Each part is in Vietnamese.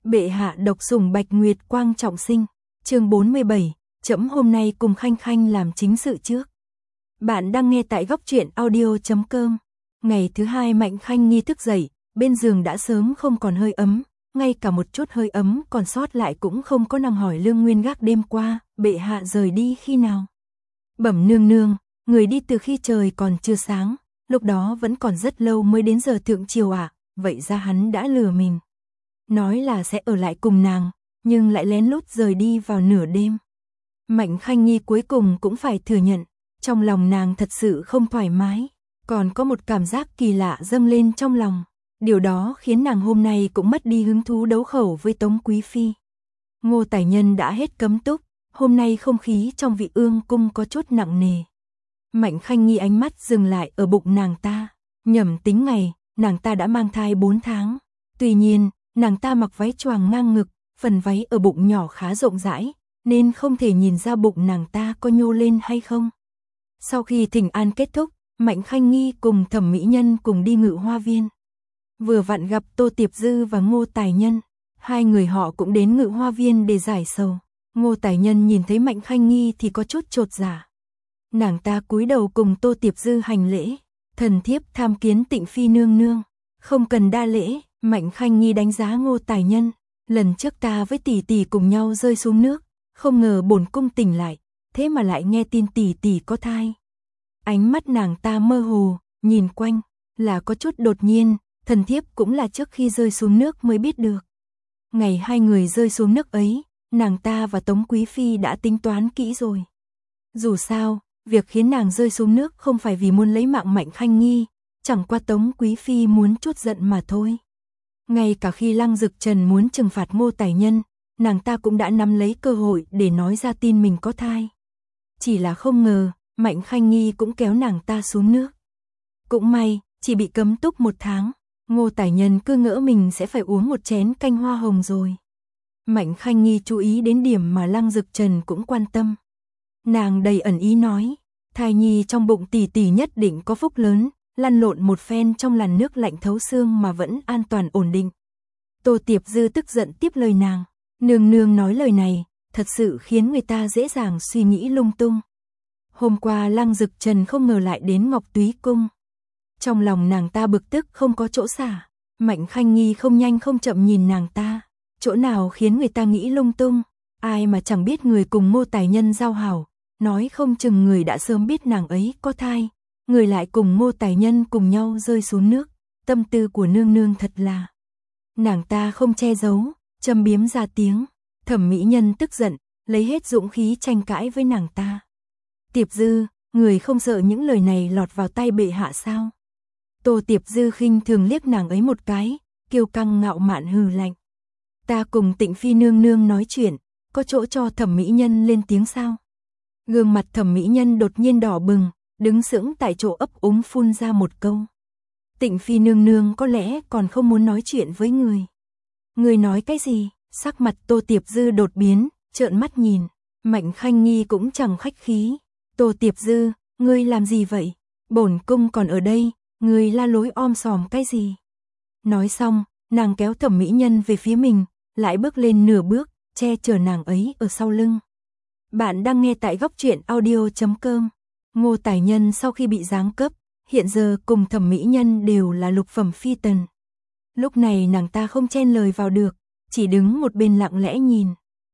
Bệ hạ độc sủng Bạch Nguyệt Quang trọng sinh. Chương 47, trẫm hôm nay cùng Khanh Khanh làm chính sự trước. Bạn đang nghe tại góc truyện audio.com. Ngày thứ hai Mạnh Khanh nghi thức dậy, bên giường đã sớm không còn hơi ấm, ngay cả một chút hơi ấm còn sót lại cũng không có. Nàng hỏi Lương Nguyên Gác đêm qua, bệ hạ rời đi khi nào? Bẩm nương nương, người đi từ khi trời còn chưa sáng, lúc đó vẫn còn rất lâu mới đến giờ thượng triều ạ. Vậy ra hắn đã lừa mình. Nói là sẽ ở lại cùng nàng, nhưng lại lén lút rời đi vào nửa đêm. Mạnh Khanh Nhi cuối cùng cũng phải thừa nhận, trong lòng nàng thật sự không thoải mái, còn có một cảm giác kỳ lạ dâng lên trong lòng. Điều đó khiến nàng hôm nay cũng mất đi hứng thú đấu khẩu với Tống Quý Phi. Ngô Tài Nhân đã hết cấm túc, hôm nay không khí trong Vị Ương cung có chút nặng nề. Mạnh Khanh Nhi ánh mắt dừng lại ở bụng nàng ta, nhẩm tính ngày, nàng ta đã mang thai 4 tháng. Tuy nhiên, nàng ta mặc váy choàng ngang ngực, phần váy ở bụng nhỏ khá rộng rãi, nên không thể nhìn ra bụng nàng ta có nhô lên hay không. Sau khi thỉnh an kết thúc, Mạnh Khanh Nhi cùng Thẩm Mỹ Nhân cùng đi Ngự Hoa Viên. Vừa vặn gặp Tô Tiệp Dư và Ngô Tài Nhân, hai người họ cũng đến Ngự Hoa Viên để giải sầu. Ngô Tài Nhân nhìn thấy Mạnh Khanh Nhi thì có chút chột dạ. Nàng ta cúi đầu cùng Tô Tiệp Dư hành lễ, thần thiếp tham kiến Tịnh Phi nương nương. Không cần đa lễ. Mạnh Khanh Nhi đánh giá Ngô Tài Nhân, lần trước ta với tỷ tỷ cùng nhau rơi xuống nước, không ngờ bổn cung tỉnh lại, thế mà lại nghe tin tỷ tỷ có thai. Ánh mắt nàng ta mơ hồ, nhìn quanh, là có chút đột nhiên, thần thiếp cũng là trước khi rơi xuống nước mới biết được. Ngày hai người rơi xuống nước ấy, nàng ta và Tống Quý Phi đã tính toán kỹ rồi. Dù sao, việc khiến nàng rơi xuống nước không phải vì muốn lấy mạng Mạnh Khanh Nhi, chẳng qua Tống Quý Phi muốn trút giận mà thôi. Ngay cả khi Lăng Dực Trần muốn trừng phạt Ngô Tài Nhân, nàng ta cũng đã nắm lấy cơ hội để nói ra tin mình có thai. Chỉ là không ngờ, Mạnh Khanh Nhi cũng kéo nàng ta xuống nước. Cũng may, chỉ bị cấm túc 1 tháng, Ngô Tài Nhân cứ ngỡ mình sẽ phải uống một chén canh hoa hồng rồi. Mạnh Khanh Nhi chú ý đến điểm mà Lăng Dực Trần cũng quan tâm. Nàng đầy ẩn ý nói, thai nhi trong bụng tỷ tỷ nhất định có phúc lớn. Lăn lộn một phen trong làn nước lạnh thấu xương mà vẫn an toàn ổn định. Tô Tiệp Dư tức giận tiếp lời nàng, nương nương nói lời này, thật sự khiến người ta dễ dàng suy nghĩ lung tung. Hôm qua Lăng Dực Trần không ngờ lại đến Ngọc Túy Cung. Trong lòng nàng ta bực tức không có chỗ xả, Mạnh Khanh Nhi không nhanh không chậm nhìn nàng ta, chỗ nào khiến người ta nghĩ lung tung, ai mà chẳng biết người cùng Ngô Tài Nhân giao hảo, nói không chừng người đã sớm biết nàng ấy có thai. Người lại cùng Ngô Tài Nhân cùng nhau rơi xuống nước, tâm tư của nương nương thật là. Nàng ta không che giấu, châm biếm ra tiếng, Thẩm Mỹ Nhân tức giận, lấy hết dũng khí tranh cãi với nàng ta. Tiệp Dư, người không sợ những lời này lọt vào tay bệ hạ sao? Tô Tiệp Dư khinh thường liếc nàng ấy một cái, kiêu căng ngạo mạn hừ lạnh. Ta cùng Tịnh Phi nương nương nói chuyện, có chỗ cho Thẩm Mỹ Nhân lên tiếng sao? Gương mặt Thẩm Mỹ Nhân đột nhiên đỏ bừng, đứng sững tại chỗ ấp úng phun ra một câu. Tịnh Phi nương nương có lẽ còn không muốn nói chuyện với người. Người nói cái gì? Sắc mặt Tô Tiệp Dư đột biến, trợn mắt nhìn. Mạnh Khanh Nhi cũng chẳng khách khí. Tô Tiệp Dư, ngươi làm gì vậy? Bổn cung còn ở đây, ngươi la lối om sòm cái gì? Nói xong, nàng kéo Thẩm Mỹ Nhân về phía mình, lại bước lên nửa bước, che chở nàng ấy ở sau lưng. Bạn đang nghe tại góc truyện audio.com. Ngô Tài Nhân sau khi bị giáng cấp, hiện giờ cùng Thẩm Mỹ Nhân đều là lục phẩm phi tần. Lúc này nàng ta không chen lời vào được, chỉ đứng một bên lặng lẽ nhìn.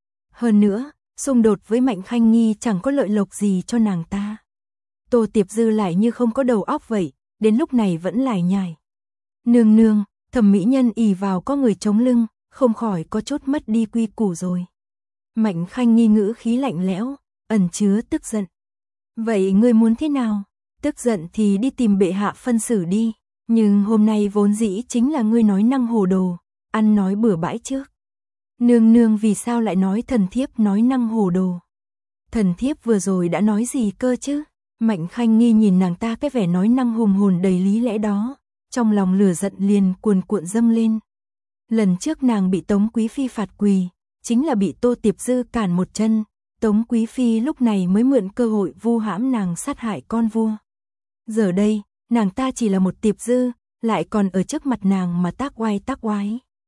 Hơn nữa, xung đột với Mạnh Khanh Nhi chẳng có lợi lộc gì cho nàng ta. Tô Tiệp Dư lại như không có đầu óc vậy, đến lúc này vẫn lải nhải. Nương nương, Thẩm Mỹ Nhân ỷ vào có người chống lưng, không khỏi có chút mất đi quy củ rồi. Mạnh Khanh Nhi ngữ khí lạnh lẽo, ẩn chứa tức giận. Vậy ngươi muốn thế nào? Tức giận thì đi tìm bệ hạ phân xử đi, nhưng hôm nay vốn dĩ chính là ngươi nói năng hồ đồ, ăn nói bừa bãi trước. Nương nương vì sao lại nói thần thiếp nói năng hồ đồ? Thần thiếp vừa rồi đã nói gì cơ chứ? Mạnh Khanh Nhi nhìn nàng ta cái vẻ nói năng hùng hồn đầy lý lẽ đó, trong lòng lửa giận liền cuồn cuộn dâng lên. Lần trước nàng bị Tống Quý Phi phạt quỳ, chính là bị Tô Tiệp Dư cản một chân. Tống Quý Phi lúc này mới mượn cơ hội vu hãm nàng sát hại con vua. Giờ đây, nàng ta chỉ là một Tiệp Dư, lại còn ở trước mặt nàng mà tác oai.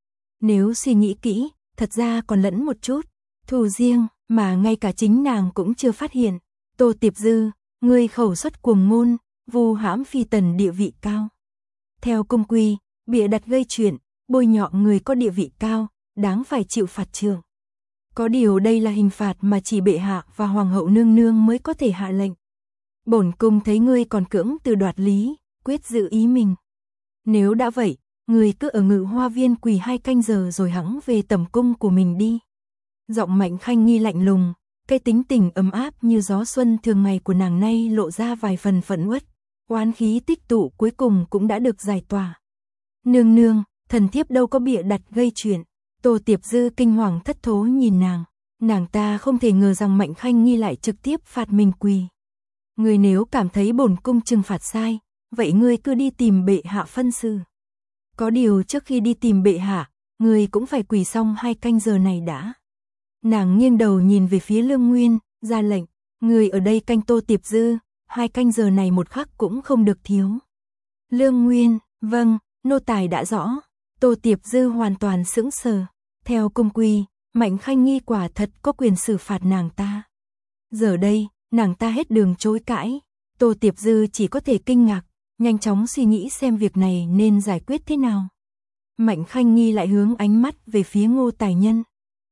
Nếu suy nghĩ kỹ, thật ra còn lẫn một chút thù riêng mà ngay cả chính nàng cũng chưa phát hiện. Tô Tiệp Dư, ngươi khẩu xuất cuồng ngôn, vu hãm phi tần địa vị cao. Theo cung quy, bịa đặt gây chuyện, bôi nhọ người có địa vị cao, đáng phải chịu phạt trượng. Có điều đây là hình phạt mà chỉ bệ hạ và hoàng hậu nương nương mới có thể hạ lệnh. Bổn cung thấy ngươi còn cưỡng từ đoạt lý, quyết giữ ý mình. Nếu đã vậy, ngươi cứ ở Ngự Hoa Viên quỳ 2 canh giờ rồi hẵng về tẩm cung của mình đi. Giọng Mạnh Khanh Nghi lạnh lùng, cái tính tình ấm áp như gió xuân thường ngày của nàng nay lộ ra vài phần phẫn uất, oán khí tích tụ cuối cùng cũng đã được giải tỏa. Nương nương, thần thiếp đâu có bịa đặt gây chuyện. Tô Tiệp Dư kinh hoàng thất thố nhìn nàng ta không thể ngờ rằng Mạnh Khanh Nghi lại trực tiếp phạt mình quỳ. Ngươi nếu cảm thấy bổn cung trừng phạt sai, vậy ngươi cứ đi tìm bệ hạ phân xử. Có điều trước khi đi tìm bệ hạ, ngươi cũng phải quỳ xong 2 canh giờ này đã. Nàng nghiêng đầu nhìn về phía Lương Nguyên, ra lệnh, ngươi ở đây canh Tô Tiệp Dư, 2 canh giờ này một khắc cũng không được thiếu. Lương Nguyên, vâng, nô tài đã rõ. Tô Tiệp Dư hoàn toàn sững sờ. Theo cung quy, Mạnh Khanh Nghi quả thật có quyền xử phạt nàng ta. Giờ đây, nàng ta hết đường chối cãi. Tô Tiệp Dư chỉ có thể kinh ngạc, nhanh chóng suy nghĩ xem việc này nên giải quyết thế nào. Mạnh Khanh Nghi lại hướng ánh mắt về phía Ngô Tài Nhân.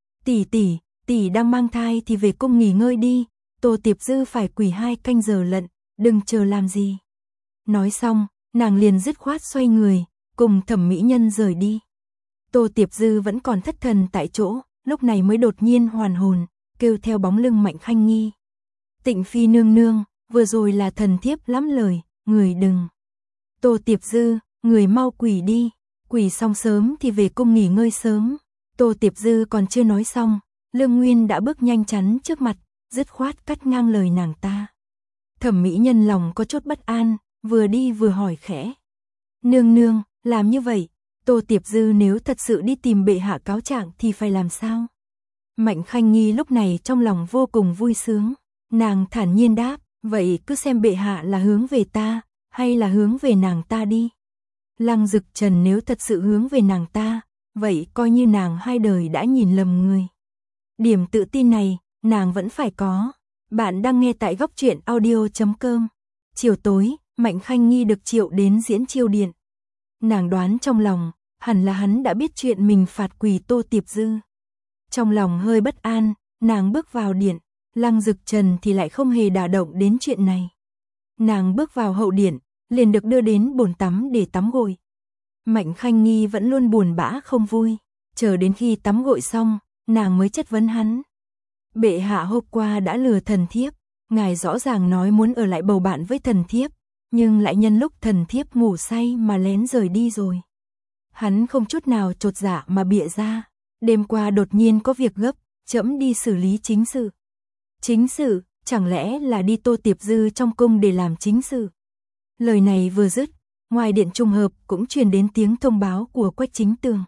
Tỷ đang mang thai thì về cung nghỉ ngơi đi. Tô Tiệp Dư phải quỳ 2 canh giờ lận, đừng chờ làm gì. Nói xong, nàng liền dứt khoát xoay người, cùng Thẩm Mỹ Nhân rời đi. Tô Tiệp Dư vẫn còn thất thần tại chỗ, lúc này mới đột nhiên hoàn hồn, kêu theo bóng lưng Mạnh Khanh Nghi. Tịnh phi nương nương, vừa rồi là thần thiếp lắm lời, người đừng. Tô Tiệp Dư, người mau quỳ đi, quỳ xong sớm thì về cung nghỉ ngơi sớm. Tô Tiệp Dư còn chưa nói xong, Lương Nguyên đã bước nhanh chắn trước mặt, dứt khoát cắt ngang lời nàng ta. Thẩm Mỹ Nhân lòng có chút bất an, vừa đi vừa hỏi khẽ. Nương nương, làm như vậy, Tô Tiệp Dư nếu thật sự đi tìm bệ hạ cáo trạng thì phải làm sao? Mạnh Khanh Nghi lúc này trong lòng vô cùng vui sướng, nàng thản nhiên đáp, vậy cứ xem bệ hạ là hướng về ta, hay là hướng về nàng ta đi. Lăng Dực Trần nếu thật sự hướng về nàng ta, vậy coi như nàng 2 đời đã nhìn lầm người. Điểm tự tin này, nàng vẫn phải có. Bạn đang nghe tại góc truyện audio.com. Chiều tối, Mạnh Khanh Nghi được triệu đến diễn chiêu điện. Nàng đoán trong lòng, hẳn là hắn đã biết chuyện mình phạt quỳ Tô Tiệp Dư. Trong lòng hơi bất an, nàng bước vào điện, Lăng Dực Trần thì lại không hề đả động đến chuyện này. Nàng bước vào hậu điện, liền được đưa đến bồn tắm để tắm gội. Mạnh Khanh Nghi vẫn luôn buồn bã không vui, chờ đến khi tắm gội xong, nàng mới chất vấn hắn. Bệ hạ hôm qua đã lừa thần thiếp, ngài rõ ràng nói muốn ở lại bầu bạn với thần thiếp, nhưng lại nhân lúc thần thiếp ngủ say mà lén rời đi rồi. Hắn không chút nào chột dạ mà bịa ra, đêm qua đột nhiên có việc gấp, trẫm đi xử lý chính sự. Chính sự, chẳng lẽ là đi Tô Tiệp Dư trong cung để làm chính sự? Lời này vừa dứt, ngoài điện trùng hợp cũng truyền đến tiếng thông báo của Quách Chính Tường.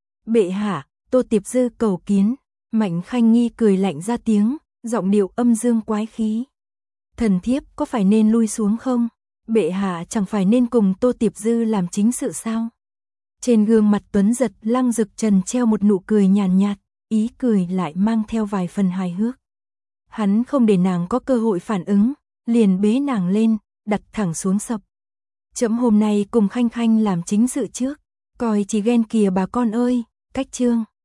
Bệ hạ, Tô Tiệp Dư cầu kiến. Mạnh Khanh Nghi cười lạnh ra tiếng, giọng điệu âm dương quái khí. Thần thiếp có phải nên lui xuống không? Bệ hạ chẳng phải nên cùng Tô Tiệp Dư làm chính sự sao? Trên gương mặt tuấn giật Lăng Dực Trần treo một nụ cười nhàn nhạt, ý cười lại mang theo vài phần hài hước. Hắn không để nàng có cơ hội phản ứng, liền bế nàng lên, đặt thẳng xuống sập. Trẫm hôm nay cùng Khanh Khanh làm chính sự trước, coi chỉ ghen kìa bà con ơi. Cách chương